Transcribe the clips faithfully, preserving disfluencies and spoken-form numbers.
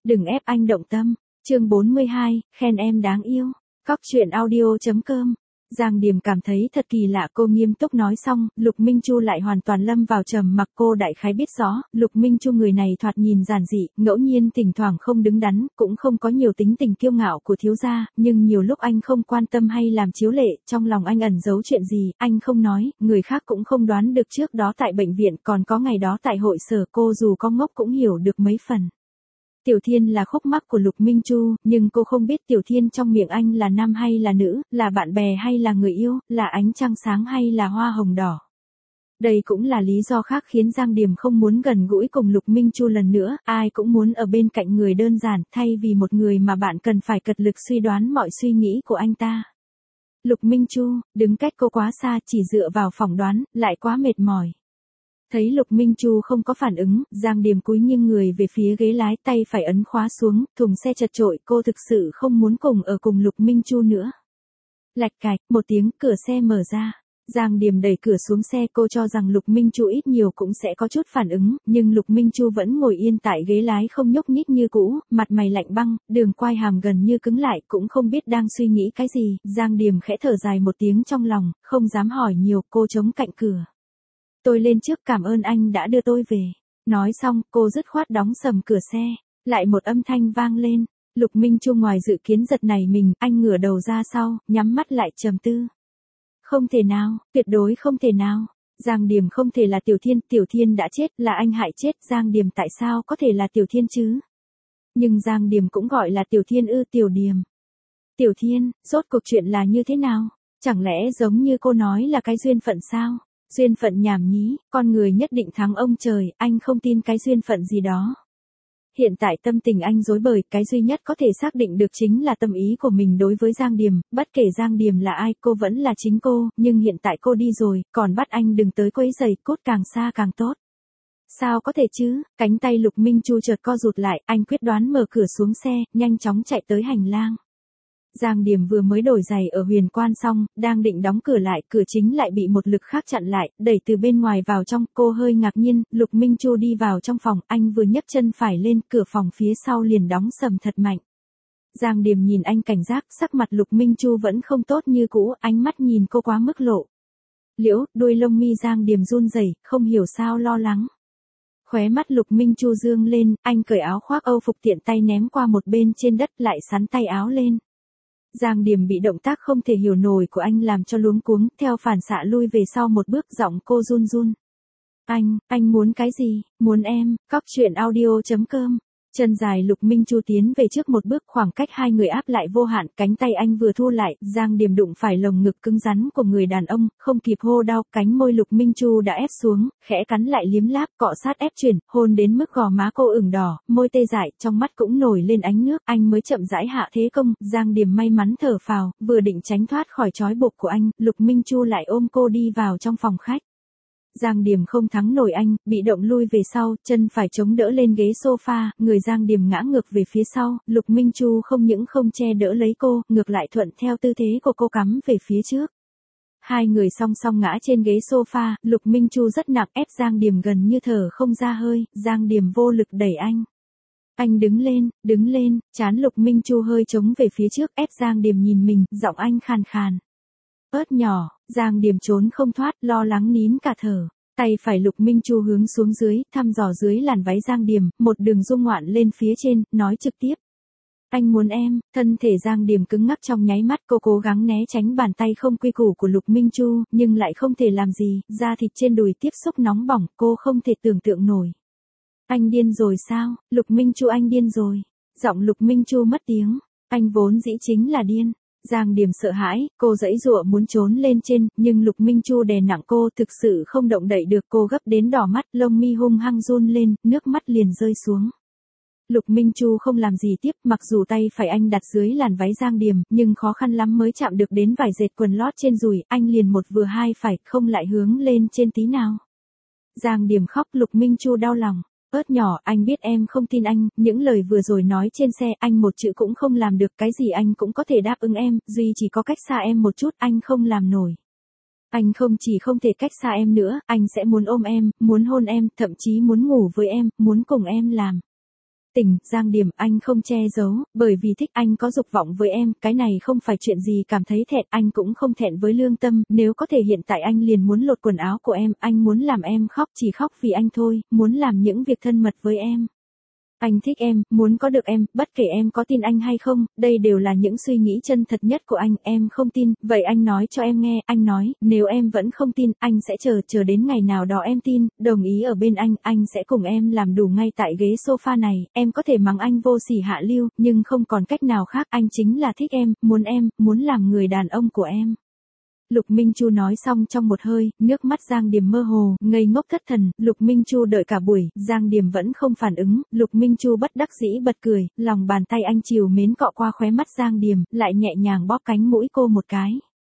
Đừng ép anh động tâm. Chương bốn mươi hai, khen em đáng yêu. Cóc truyện audio chấm com. Giang Điềm cảm thấy thật kỳ lạ, cô nghiêm túc nói xong, Lục Minh Chu lại hoàn toàn lâm vào trầm mặc. Cô đại khái biết rõ, Lục Minh Chu người này thoạt nhìn giản dị, ngẫu nhiên thỉnh thoảng không đứng đắn, cũng không có nhiều tính tình kiêu ngạo của thiếu gia, nhưng nhiều lúc anh không quan tâm hay làm chiếu lệ, trong lòng anh ẩn giấu chuyện gì, anh không nói, người khác cũng không đoán được. Trước đó tại bệnh viện, còn có ngày đó tại hội sở, cô dù có ngốc cũng hiểu được mấy phần. Tiểu Thiên là khúc mắc của Lục Minh Chu, nhưng cô không biết Tiểu Thiên trong miệng anh là nam hay là nữ, là bạn bè hay là người yêu, là ánh trăng sáng hay là hoa hồng đỏ. Đây cũng là lý do khác khiến Giang Điềm không muốn gần gũi cùng Lục Minh Chu lần nữa, ai cũng muốn ở bên cạnh người đơn giản, thay vì một người mà bạn cần phải cật lực suy đoán mọi suy nghĩ của anh ta. Lục Minh Chu, đứng cách cô quá xa, chỉ dựa vào phỏng đoán, lại quá mệt mỏi. Thấy Lục Minh Chu không có phản ứng, Giang Điềm cúi nghiêng người về phía ghế lái, tay phải ấn khóa xuống, thùng xe chật chội, cô thực sự không muốn cùng ở cùng Lục Minh Chu nữa. Lạch cạch, một tiếng, cửa xe mở ra. Giang Điềm đẩy cửa xuống xe, cô cho rằng Lục Minh Chu ít nhiều cũng sẽ có chút phản ứng, nhưng Lục Minh Chu vẫn ngồi yên tại ghế lái không nhúc nhích như cũ, mặt mày lạnh băng, đường quai hàm gần như cứng lại, cũng không biết đang suy nghĩ cái gì. Giang Điềm khẽ thở dài một tiếng trong lòng, không dám hỏi nhiều, cô chống cạnh cửa. Tôi lên trước, cảm ơn anh đã đưa tôi về. Nói xong, cô dứt khoát đóng sầm cửa xe. Lại một âm thanh vang lên. Lục Minh Chu ngoài dự kiến giật nảy mình, anh ngửa đầu ra sau, nhắm mắt lại trầm tư. Không thể nào, tuyệt đối không thể nào. Giang Điềm không thể là Tiểu Thiên, Tiểu Thiên đã chết, là anh hại chết. Giang Điềm tại sao có thể là Tiểu Thiên chứ? Nhưng Giang Điềm cũng gọi là Tiểu Thiên ư? Tiểu Điềm. Tiểu Thiên, rốt cuộc chuyện là như thế nào? Chẳng lẽ giống như cô nói là cái duyên phận sao? Duyên phận nhảm nhí, con người nhất định thắng ông trời, anh không tin cái duyên phận gì đó. Hiện tại tâm tình anh rối bời, cái duy nhất có thể xác định được chính là tâm ý của mình đối với Giang Điềm, bất kể Giang Điềm là ai, cô vẫn là chính cô, nhưng hiện tại cô đi rồi, còn bắt anh đừng tới quấy rầy, cốt càng xa càng tốt. Sao có thể chứ? Cánh tay Lục Minh Chu chợt co rụt lại, anh quyết đoán mở cửa xuống xe, nhanh chóng chạy tới hành lang. Giang Điềm vừa mới đổi giày ở Huyền Quan xong, đang định đóng cửa lại, cửa chính lại bị một lực khác chặn lại, đẩy từ bên ngoài vào trong, cô hơi ngạc nhiên. Lục Minh Chu đi vào trong phòng, anh vừa nhấc chân phải lên, cửa phòng phía sau liền đóng sầm thật mạnh. Giang Điềm nhìn anh cảnh giác, sắc mặt Lục Minh Chu vẫn không tốt như cũ, ánh mắt nhìn cô quá mức lộ liễu, đuôi lông mi Giang Điềm run rẩy, không hiểu sao lo lắng. Khóe mắt Lục Minh Chu dương lên, anh cởi áo khoác Âu phục tiện tay ném qua một bên trên đất, lại xắn tay áo lên. Giang Điềm bị động tác không thể hiểu nổi của anh làm cho luống cuống, theo phản xạ lui về sau một bước, giọng cô run run. Anh, anh muốn cái gì? Muốn em. Cóc truyện audio chấm com. Chân dài Lục Minh Chu tiến về trước một bước, khoảng cách hai người áp lại vô hạn, cánh tay anh vừa thu lại, Giang Điềm đụng phải lồng ngực cứng rắn của người đàn ông, không kịp hô đau, cánh môi Lục Minh Chu đã ép xuống, khẽ cắn lại liếm láp, cọ sát ép chuyển, hôn đến mức gò má cô ửng đỏ, môi tê dại, trong mắt cũng nổi lên ánh nước, anh mới chậm rãi hạ thế công. Giang Điềm may mắn thở phào, vừa định tránh thoát khỏi trói buộc của anh, Lục Minh Chu lại ôm cô đi vào trong phòng khách. Giang Điềm không thắng nổi anh, bị động lui về sau, chân phải chống đỡ lên ghế sofa, người Giang Điềm ngã ngược về phía sau, Lục Minh Chu không những không che đỡ lấy cô, ngược lại thuận theo tư thế của cô cắm về phía trước. Hai người song song ngã trên ghế sofa, Lục Minh Chu rất nặng ép Giang Điềm gần như thở không ra hơi, Giang Điềm vô lực đẩy anh. Anh đứng lên, đứng lên, trán Lục Minh Chu hơi chống về phía trước, ép Giang Điềm nhìn mình, giọng anh khàn khàn. Ớt nhỏ, Giang Điềm trốn không thoát, lo lắng nín cả thở. Tay phải Lục Minh Chu hướng xuống dưới, thăm dò dưới làn váy Giang Điềm, một đường dung ngoạn lên phía trên, nói trực tiếp. Anh muốn em. Thân thể Giang Điềm cứng ngắc trong nháy mắt, cô cố gắng né tránh bàn tay không quy củ của Lục Minh Chu, nhưng lại không thể làm gì, da thịt trên đùi tiếp xúc nóng bỏng, cô không thể tưởng tượng nổi. Anh điên rồi sao? Lục Minh Chu, anh điên rồi. Giọng Lục Minh Chu mất tiếng. Anh vốn dĩ chính là điên. Giang Điềm sợ hãi, cô giãy giụa muốn trốn lên trên, nhưng Lục Minh Chu đè nặng cô, thực sự không động đậy được, cô gấp đến đỏ mắt, lông mi hung hăng run lên, nước mắt liền rơi xuống. Lục Minh Chu không làm gì tiếp, mặc dù tay phải anh đặt dưới làn váy Giang Điềm, nhưng khó khăn lắm mới chạm được đến vải dệt quần lót trên đùi, anh liền một vừa hai phải, không lại hướng lên trên tí nào. Giang Điềm khóc, Lục Minh Chu đau lòng. Ớt nhỏ, anh biết em không tin anh, những lời vừa rồi nói trên xe, anh một chữ cũng không làm được, cái gì anh cũng có thể đáp ứng em, duy chỉ có cách xa em một chút, anh không làm nổi. Anh không chỉ không thể cách xa em nữa, anh sẽ muốn ôm em, muốn hôn em, thậm chí muốn ngủ với em, muốn cùng em làm tình, Giang Điểm, anh không che giấu, bởi vì thích anh có dục vọng với em, cái này không phải chuyện gì cảm thấy thẹn, anh cũng không thẹn với lương tâm, nếu có thể hiện tại anh liền muốn lột quần áo của em, anh muốn làm em khóc chỉ khóc vì anh thôi, muốn làm những việc thân mật với em. Anh thích em, muốn có được em, bất kể em có tin anh hay không, đây đều là những suy nghĩ chân thật nhất của anh, em không tin, vậy anh nói cho em nghe, anh nói, nếu em vẫn không tin, anh sẽ chờ, chờ đến ngày nào đó em tin, đồng ý ở bên anh, anh sẽ cùng em làm đủ ngay tại ghế sofa này, em có thể mắng anh vô sỉ hạ lưu, nhưng không còn cách nào khác, anh chính là thích em, muốn em, muốn làm người đàn ông của em. Lục Minh Chu nói xong trong một hơi, nước mắt Giang Điềm mơ hồ, ngây ngốc thất thần, Lục Minh Chu đợi cả buổi, Giang Điềm vẫn không phản ứng, Lục Minh Chu bất đắc dĩ bật cười, lòng bàn tay anh trìu mến cọ qua khóe mắt Giang Điềm, lại nhẹ nhàng bóp cánh mũi cô một cái.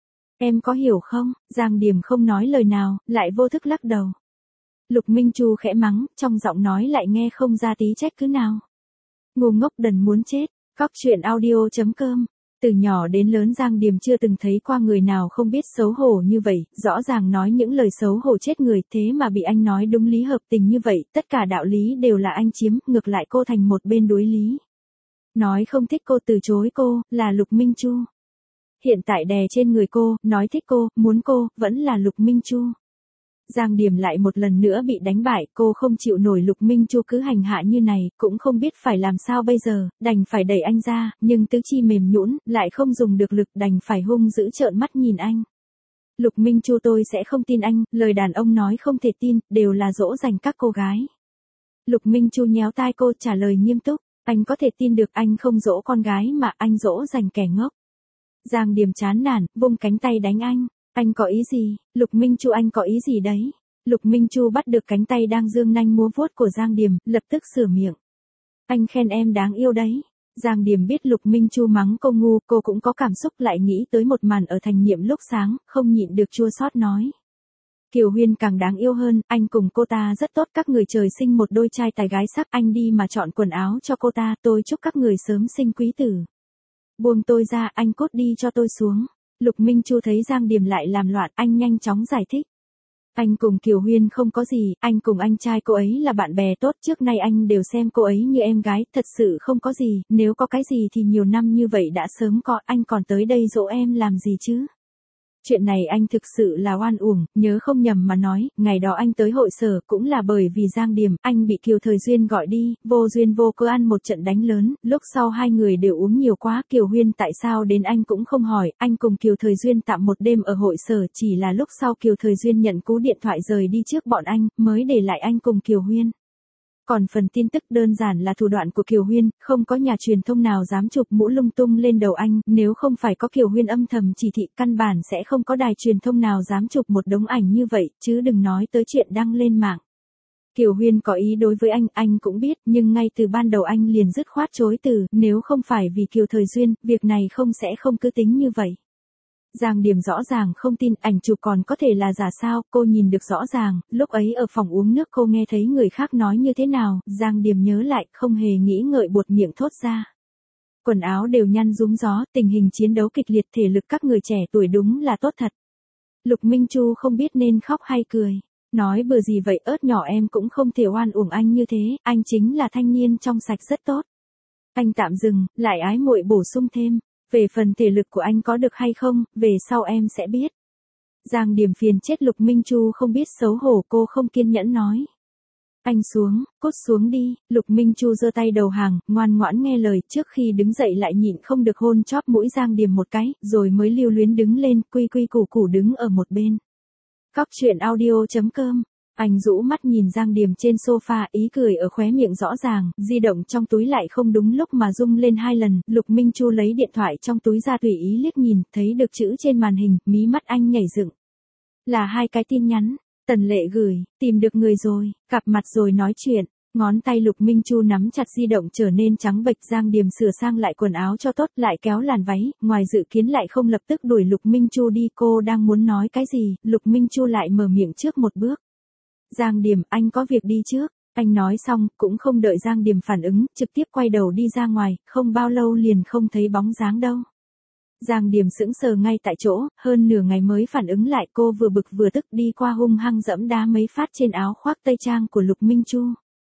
Em có hiểu không? Giang Điềm không nói lời nào, lại vô thức lắc đầu. Lục Minh Chu khẽ mắng, trong giọng nói lại nghe không ra tí trách cứ nào. Ngu ngốc đần muốn chết, cóc truyện audio chấm com. Từ nhỏ đến lớn Giang Điềm chưa từng thấy qua người nào không biết xấu hổ như vậy, rõ ràng nói những lời xấu hổ chết người, thế mà bị anh nói đúng lý hợp tình như vậy, tất cả đạo lý đều là anh chiếm, ngược lại cô thành một bên đối lý. Nói không thích cô, từ chối cô, là Lục Minh Chu. Hiện tại đè trên người cô, nói thích cô, muốn cô, vẫn là Lục Minh Chu. Giang Điềm lại một lần nữa bị đánh bại, cô không chịu nổi Lục Minh Chu cứ hành hạ như này, cũng không biết phải làm sao bây giờ, đành phải đẩy anh ra, nhưng tứ chi mềm nhũn, lại không dùng được lực, đành phải hung dữ trợn mắt nhìn anh. Lục Minh Chu, tôi sẽ không tin anh, lời đàn ông nói không thể tin, đều là dỗ dành các cô gái. Lục Minh Chu nhéo tai cô, trả lời nghiêm túc, anh có thể tin được, anh không dỗ con gái mà anh dỗ dành kẻ ngốc. Giang Điềm chán nản, vung cánh tay đánh anh. Anh có ý gì? Lục Minh Chu, anh có ý gì đấy? Lục Minh Chu bắt được cánh tay đang dương nanh múa vuốt của Giang Điềm, lập tức sửa miệng. Anh khen em đáng yêu đấy. Giang Điềm biết Lục Minh Chu mắng cô ngu, cô cũng có cảm xúc, lại nghĩ tới một màn ở thành niệm lúc sáng, không nhịn được chua xót nói. Kiều Huyên càng đáng yêu hơn, anh cùng cô ta rất tốt, các người trời sinh một đôi trai tài gái sắc, anh đi mà chọn quần áo cho cô ta, tôi chúc các người sớm sinh quý tử. Buông tôi ra, anh cút đi cho tôi xuống. Lục Minh Chu thấy Giang Điềm lại làm loạn, anh nhanh chóng giải thích. Anh cùng Kiều Huyên không có gì, anh cùng anh trai cô ấy là bạn bè tốt, trước nay anh đều xem cô ấy như em gái, thật sự không có gì, nếu có cái gì thì nhiều năm như vậy đã sớm có, anh còn tới đây dỗ em làm gì chứ? Chuyện này anh thực sự là oan uổng, nhớ không nhầm mà nói, ngày đó anh tới hội sở cũng là bởi vì Giang Điềm, anh bị Kiều Thời Duyên gọi đi, vô duyên vô cớ ăn một trận đánh lớn, lúc sau hai người đều uống nhiều quá, Kiều Huyên tại sao đến anh cũng không hỏi, anh cùng Kiều Thời Duyên tạm một đêm ở hội sở, chỉ là lúc sau Kiều Thời Duyên nhận cú điện thoại rời đi trước bọn anh, mới để lại anh cùng Kiều Huyên. Còn phần tin tức đơn giản là thủ đoạn của Kiều Huyên, không có nhà truyền thông nào dám chụp mũ lung tung lên đầu anh, nếu không phải có Kiều Huyên âm thầm chỉ thị, căn bản sẽ không có đài truyền thông nào dám chụp một đống ảnh như vậy, chứ đừng nói tới chuyện đăng lên mạng. Kiều Huyên có ý đối với anh, anh cũng biết, nhưng ngay từ ban đầu anh liền dứt khoát chối từ, nếu không phải vì Kiều Thời Duyên, việc này không sẽ không cứ tính như vậy. Giang Điềm rõ ràng không tin, ảnh chụp còn có thể là giả sao, cô nhìn được rõ ràng, lúc ấy ở phòng uống nước cô nghe thấy người khác nói như thế nào, Giang Điềm nhớ lại, không hề nghĩ ngợi buột miệng thốt ra. Quần áo đều nhăn rúm gió, tình hình chiến đấu kịch liệt, thể lực các người trẻ tuổi đúng là tốt thật. Lục Minh Chu không biết nên khóc hay cười. Nói bừa gì vậy, ớt nhỏ, em cũng không thể oan uổng anh như thế, anh chính là thanh niên trong sạch rất tốt. Anh tạm dừng, lại ái muội bổ sung thêm. Về phần thể lực của anh có được hay không, về sau em sẽ biết. Giang Điềm phiền chết Lục Minh Chu không biết xấu hổ, cô không kiên nhẫn nói. Anh xuống, cút xuống đi, Lục Minh Chu giơ tay đầu hàng, ngoan ngoãn nghe lời, trước khi đứng dậy lại nhịn không được hôn chóp mũi Giang Điềm một cái, rồi mới lưu luyến đứng lên, quy quy củ củ đứng ở một bên. Cóc truyện audio chấm com. Anh rũ mắt nhìn Giang Điềm trên sofa, ý cười ở khóe miệng rõ ràng, di động trong túi lại không đúng lúc mà rung lên hai lần, Lục Minh Chu lấy điện thoại trong túi ra tùy ý liếc nhìn, thấy được chữ trên màn hình, mí mắt anh nhảy dựng. Là hai cái tin nhắn, Tần Lệ gửi, tìm được người rồi, gặp mặt rồi nói chuyện. Ngón tay Lục Minh Chu nắm chặt di động trở nên trắng bệch, Giang Điềm sửa sang lại quần áo cho tốt, lại kéo làn váy, ngoài dự kiến lại không lập tức đuổi Lục Minh Chu đi, cô đang muốn nói cái gì, Lục Minh Chu lại mở miệng trước một bước. Giang Điềm, anh có việc đi trước. Anh nói xong, cũng không đợi Giang Điềm phản ứng, trực tiếp quay đầu đi ra ngoài, không bao lâu liền không thấy bóng dáng đâu. Giang Điềm sững sờ ngay tại chỗ, hơn nửa ngày mới phản ứng lại, cô vừa bực vừa tức đi qua hung hăng dẫm đá mấy phát trên áo khoác tây trang của Lục Minh Chu.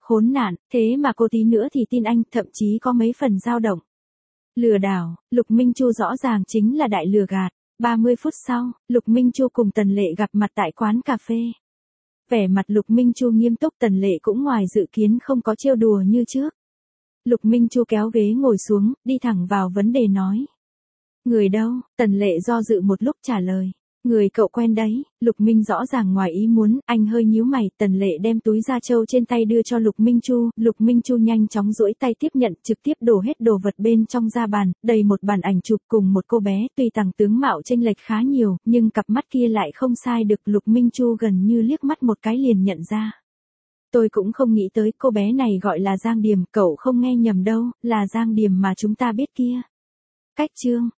khốn nạn, thế mà cô tí nữa thì tin anh, thậm chí có mấy phần dao động. Lừa đảo, Lục Minh Chu rõ ràng chính là đại lừa gạt. ba mươi phút sau, Lục Minh Chu cùng Tần Lệ gặp mặt tại quán cà phê. Vẻ mặt Lục Minh Chu nghiêm túc, Tần Lệ cũng ngoài dự kiến không có trêu đùa như trước. Lục Minh Chu kéo ghế ngồi xuống, đi thẳng vào vấn đề nói. Người đâu? Tần Lệ do dự một lúc trả lời. Người cậu quen đấy. Lục Minh rõ ràng ngoài ý muốn, anh hơi nhíu mày, Tần Lệ đem túi da trâu trên tay đưa cho Lục Minh Chu, Lục Minh Chu nhanh chóng duỗi tay tiếp nhận, trực tiếp đổ hết đồ vật bên trong ra bàn, đầy một bàn ảnh chụp cùng một cô bé, tuy tằng tướng mạo chênh lệch khá nhiều, nhưng cặp mắt kia lại không sai được, Lục Minh Chu gần như liếc mắt một cái liền nhận ra. Tôi cũng không nghĩ tới cô bé này gọi là Giang Điềm, cậu không nghe nhầm đâu, là Giang Điềm mà chúng ta biết kia. Cách chương